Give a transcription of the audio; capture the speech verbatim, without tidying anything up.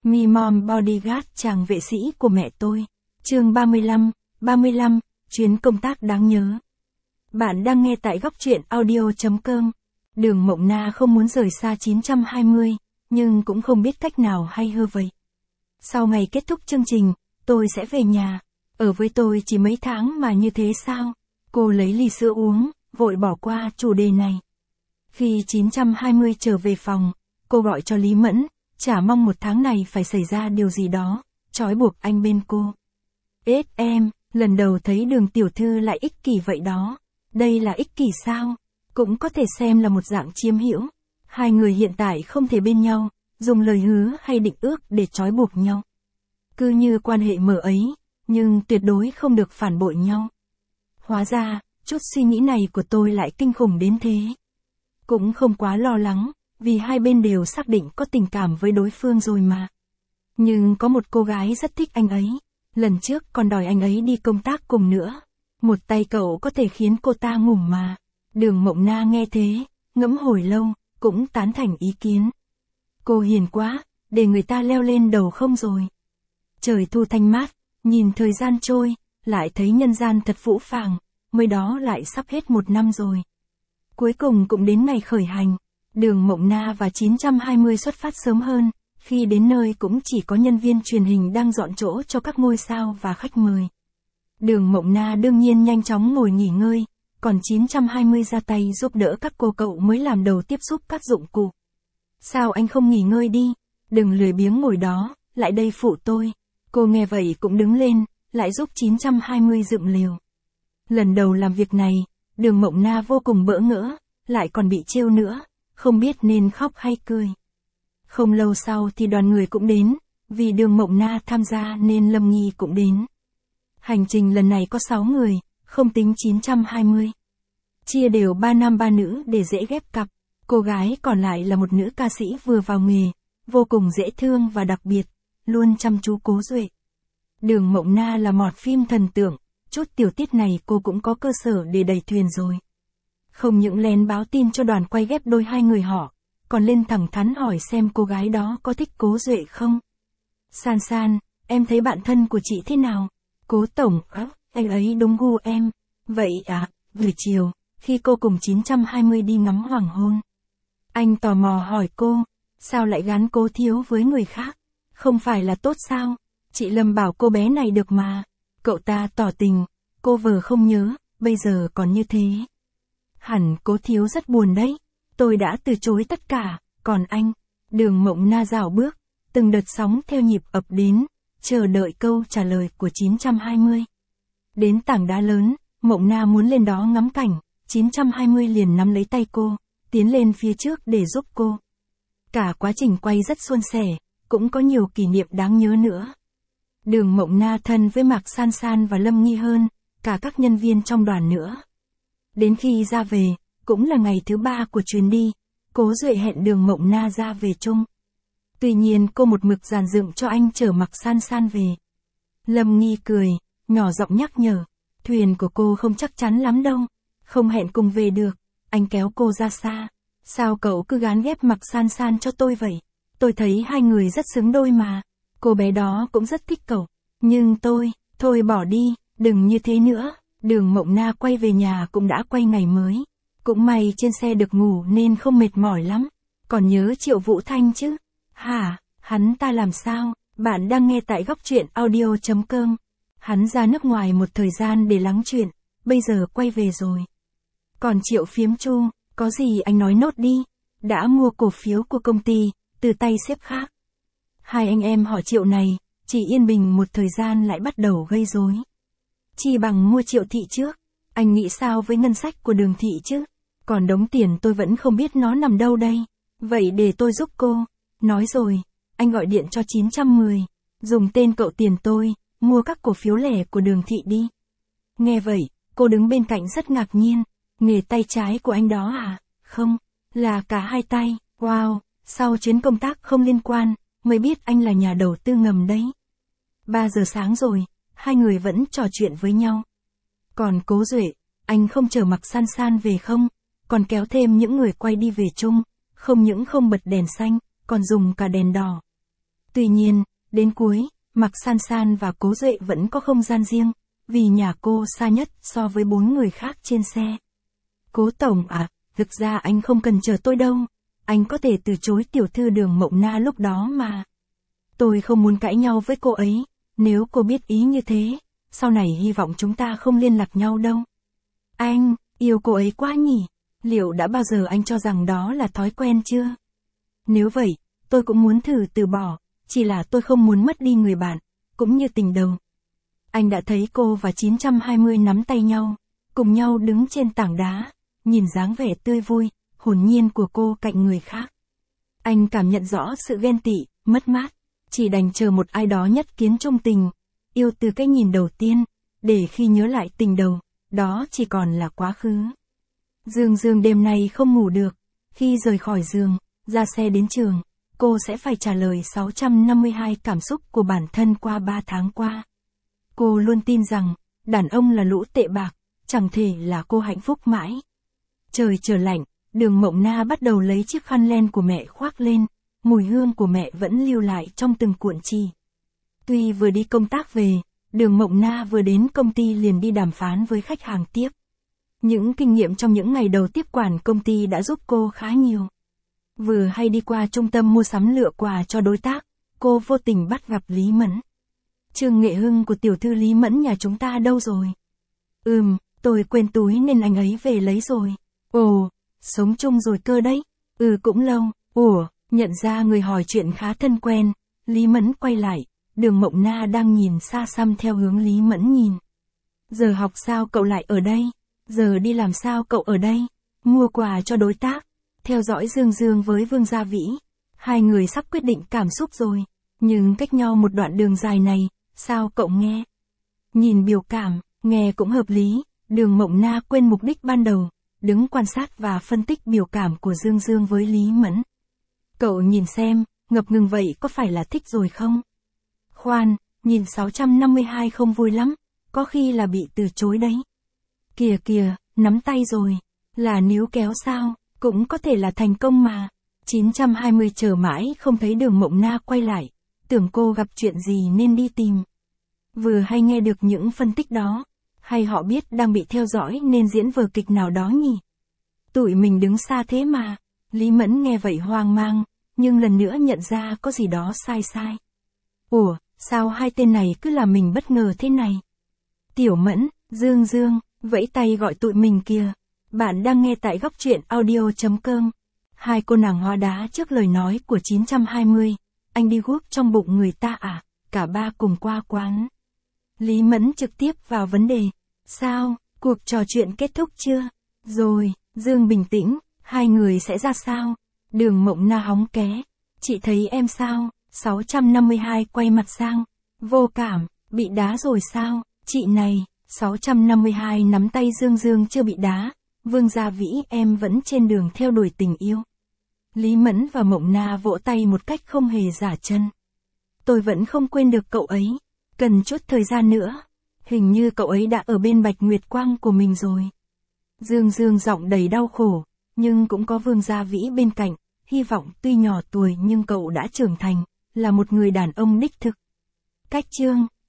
Me Mom Bodyguard chàng vệ sĩ của mẹ tôi. Chương ba mươi lăm, ba mươi lăm, chuyến công tác đáng nhớ. Bạn đang nghe tại góc truyện audio chấm com. Đường Mộng Na không muốn rời xa chín trăm hai mươi, nhưng cũng không biết cách nào hay hơ vậy. Sau ngày kết thúc chương trình, tôi sẽ về nhà. Ở với tôi chỉ mấy tháng mà như thế sao? Cô lấy ly sữa uống, vội bỏ qua chủ đề này. Khi chín trăm hai mươi trở về phòng, cô gọi cho Lý Mẫn, chả mong một tháng này phải xảy ra điều gì đó, trói buộc anh bên cô. Ết em, lần đầu thấy Đường tiểu thư lại ích kỷ vậy đó. Đây là ích kỷ sao? Cũng có thể xem là một dạng chiếm hữu. Hai người hiện tại không thể bên nhau, dùng lời hứa hay định ước để trói buộc nhau. Cứ như quan hệ mở ấy, nhưng tuyệt đối không được phản bội nhau. Hóa ra, chút suy nghĩ này của tôi lại kinh khủng đến thế. Cũng không quá lo lắng, vì hai bên đều xác định có tình cảm với đối phương rồi mà. Nhưng có một cô gái rất thích anh ấy. Lần trước còn đòi anh ấy đi công tác cùng nữa. Một tay cậu có thể khiến cô ta ngủ mà. Đường Mộng Na nghe thế, ngẫm hồi lâu, cũng tán thành ý kiến. Cô hiền quá, để người ta leo lên đầu không rồi. Trời thu thanh mát, nhìn thời gian trôi, lại thấy nhân gian thật phũ phàng, mới đó lại sắp hết một năm rồi. Cuối cùng cũng đến ngày khởi hành. Đường Mộng Na và chín trăm hai mươi xuất phát sớm hơn, khi đến nơi cũng chỉ có nhân viên truyền hình đang dọn chỗ cho các ngôi sao và khách mời. Đường Mộng Na đương nhiên nhanh chóng ngồi nghỉ ngơi, còn chín trăm hai mươi ra tay giúp đỡ các cô cậu mới làm đầu tiếp xúc các dụng cụ. Sao anh không nghỉ ngơi đi, đừng lười biếng ngồi đó, lại đây phụ tôi. Cô nghe vậy cũng đứng lên, lại giúp chín trăm hai mươi dựng lều. Lần đầu làm việc này, Đường Mộng Na vô cùng bỡ ngỡ, lại còn bị trêu nữa, không biết nên khóc hay cười. Không lâu sau thì đoàn người cũng đến, vì Đường Mộng Na tham gia nên Lâm Nghi cũng đến. Hành trình lần này có sáu người, không tính chín trăm hai mươi. Chia đều ba nam ba nữ để dễ ghép cặp, cô gái còn lại là một nữ ca sĩ vừa vào nghề, vô cùng dễ thương và đặc biệt, luôn chăm chú Cố Duệ. Đường Mộng Na là mọt phim thần tượng, chút tiểu tiết này cô cũng có cơ sở để đẩy thuyền rồi. Không những lén báo tin cho đoàn quay ghép đôi hai người họ, còn lên thẳng thắn hỏi xem cô gái đó có thích Cố Duệ không. San San, em thấy bạn thân của chị thế nào? Cố tổng, ớ, anh ấy đúng gu em. Vậy à, buổi chiều, khi cô cùng chín trăm hai mươi đi ngắm hoàng hôn. Anh tò mò hỏi cô, sao lại gắn Cố thiếu với người khác? Không phải là tốt sao? Chị Lâm bảo cô bé này được mà. Cậu ta tỏ tình, cô vờ không nhớ, bây giờ còn như thế. Hẳn Cố thiếu rất buồn đấy. Tôi đã từ chối tất cả, còn anh? Đường Mộng Na rảo bước, từng đợt sóng theo nhịp ập đến, chờ đợi câu trả lời của chín trăm hai mươi. Đến tảng đá lớn, Mộng Na muốn lên đó ngắm cảnh, chín trăm hai mươi liền nắm lấy tay cô, tiến lên phía trước để giúp cô. Cả quá trình quay rất suôn sẻ, cũng có nhiều kỷ niệm đáng nhớ nữa. Đường Mộng Na thân với Mạc San San và Lâm Nghi hơn, cả các nhân viên trong đoàn nữa. Đến khi ra về, cũng là ngày thứ ba của chuyến đi, Cố Duệ hẹn Đường Mộng Na ra về chung. Tuy nhiên cô một mực dàn dựng cho anh chở Mạc San San về. Lâm Nghi cười, nhỏ giọng nhắc nhở, thuyền của cô không chắc chắn lắm đâu, không hẹn cùng về được. Anh kéo cô ra xa, sao cậu cứ gán ghép Mạc San San cho tôi vậy? Tôi thấy hai người rất xứng đôi mà, cô bé đó cũng rất thích cậu, nhưng tôi, thôi bỏ đi, đừng như thế nữa. Đường Mộng Na quay về nhà cũng đã quay ngày mới. Cũng may trên xe được ngủ nên không mệt mỏi lắm. Còn nhớ Triệu Vũ Thanh chứ? Hả, hắn ta làm sao? Bạn đang nghe tại góc truyện audio chấm com. Hắn ra nước ngoài một thời gian để lắng chuyện, bây giờ quay về rồi. Còn Triệu Phiếm Chu, có gì anh nói nốt đi. Đã mua cổ phiếu của công ty, từ tay sếp khác. Hai anh em họ Triệu này, chỉ yên bình một thời gian lại bắt đầu gây rối. Chi bằng mua Triệu Thị trước. Anh nghĩ sao với ngân sách của Đường Thị chứ? Còn đống tiền tôi vẫn không biết nó nằm đâu đây. Vậy để tôi giúp cô. Nói rồi, anh gọi điện cho chín trăm mười. Dùng tên cậu tiền tôi, mua các cổ phiếu lẻ của Đường Thị đi. Nghe vậy, cô đứng bên cạnh rất ngạc nhiên. Nghề tay trái của anh đó à? Không, là cả hai tay. Wow, sau chuyến công tác không liên quan, mới biết anh là nhà đầu tư ngầm đấy. ba giờ sáng rồi, hai người vẫn trò chuyện với nhau. Còn Cố Duệ, anh không chờ Mạc San San về không? Còn kéo thêm những người quay đi về chung, không những không bật đèn xanh, còn dùng cả đèn đỏ. Tuy nhiên, đến cuối, Mạc San San và Cố Duệ vẫn có không gian riêng, vì nhà cô xa nhất so với bốn người khác trên xe. Cố tổng à, thực ra anh không cần chờ tôi đâu, anh có thể từ chối tiểu thư Đường Mộng Na lúc đó mà. Tôi không muốn cãi nhau với cô ấy, nếu cô biết ý như thế, sau này hy vọng chúng ta không liên lạc nhau đâu. Anh, yêu cô ấy quá nhỉ, liệu đã bao giờ anh cho rằng đó là thói quen chưa? Nếu vậy, tôi cũng muốn thử từ bỏ, chỉ là tôi không muốn mất đi người bạn, cũng như tình đầu. Anh đã thấy cô và chín trăm hai mươi nắm tay nhau, cùng nhau đứng trên tảng đá, nhìn dáng vẻ tươi vui, hồn nhiên của cô cạnh người khác. Anh cảm nhận rõ sự ghen tị, mất mát, chỉ đành chờ một ai đó nhất kiến chung tình, yêu từ cái nhìn đầu tiên, để khi nhớ lại tình đầu, đó chỉ còn là quá khứ. Dương Dương đêm nay không ngủ được, khi rời khỏi giường, ra xe đến trường, cô sẽ phải trả lời sáu trăm năm mươi hai cảm xúc của bản thân qua ba tháng qua. Cô luôn tin rằng, đàn ông là lũ tệ bạc, chẳng thể là cô hạnh phúc mãi. Trời trở lạnh, Đường Mộng Na bắt đầu lấy chiếc khăn len của mẹ khoác lên, mùi hương của mẹ vẫn lưu lại trong từng cuộn chỉ. Tuy vừa đi công tác về, Đường Mộng Na vừa đến công ty liền đi đàm phán với khách hàng tiếp. Những kinh nghiệm trong những ngày đầu tiếp quản công ty đã giúp cô khá nhiều. Vừa hay đi qua trung tâm mua sắm lựa quà cho đối tác, cô vô tình bắt gặp Lý Mẫn. Trương Nghệ Hưng của tiểu thư Lý Mẫn nhà chúng ta đâu rồi? Ừm, tôi quên túi nên anh ấy về lấy rồi. Ồ, sống chung rồi cơ đấy. Ừ cũng lâu. Ủa, nhận ra người hỏi chuyện khá thân quen, Lý Mẫn quay lại, Đường Mộng Na đang nhìn xa xăm theo hướng Lý Mẫn nhìn. Giờ học sao cậu lại ở đây? Giờ đi làm sao cậu ở đây? Mua quà cho đối tác, theo dõi Dương Dương với Vương Gia Vĩ. Hai người sắp quyết định cảm xúc rồi, nhưng cách nhau một đoạn đường dài này, sao cậu nghe? Nhìn biểu cảm, nghe cũng hợp lý, Đường Mộng Na quên mục đích ban đầu, đứng quan sát và phân tích biểu cảm của Dương Dương với Lý Mẫn. Cậu nhìn xem, ngập ngừng vậy có phải là thích rồi không? Khoan, nhìn sáu trăm năm mươi hai không vui lắm, có khi là bị từ chối đấy. Kìa kìa, nắm tay rồi, là níu kéo sao, cũng có thể là thành công mà. chín trăm hai mươi chờ mãi không thấy Đường Mộng Na quay lại, tưởng cô gặp chuyện gì nên đi tìm. Vừa hay nghe được những phân tích đó, hay họ biết đang bị theo dõi nên diễn vở kịch nào đó nhỉ? Tụi mình đứng xa thế mà. Lý Mẫn nghe vậy hoang mang, nhưng lần nữa nhận ra có gì đó sai sai. Ủa, sao hai tên này cứ làm mình bất ngờ thế này? Tiểu Mẫn, Dương Dương, vẫy tay gọi tụi mình kìa. Bạn đang nghe tại góc truyện audio chấm com. Hai cô nàng hóa đá trước lời nói của chín trăm hai mươi. Anh đi guốc trong bụng người ta à? Cả ba cùng qua quán. Lý Mẫn trực tiếp vào vấn đề. Sao, cuộc trò chuyện kết thúc chưa? Rồi, Dương bình tĩnh, hai người sẽ ra sao? Đường Mộng Na hóng ké. Chị thấy em sao? sáu trăm năm mươi hai quay mặt sang. Vô cảm, bị đá rồi sao? Chị này, sáu trăm năm mươi hai nắm tay Dương Dương chưa bị đá. Vương Gia Vĩ em vẫn trên đường theo đuổi tình yêu. Lý Mẫn và Mộng Na vỗ tay một cách không hề giả chân. Tôi vẫn không quên được cậu ấy. Cần chút thời gian nữa. Hình như cậu ấy đã ở bên Bạch Nguyệt Quang của mình rồi. Dương Dương giọng đầy đau khổ, nhưng cũng có Vương Gia Vĩ bên cạnh, hy vọng tuy nhỏ tuổi nhưng cậu đã trưởng thành, là một người đàn ông đích thực. Cách chương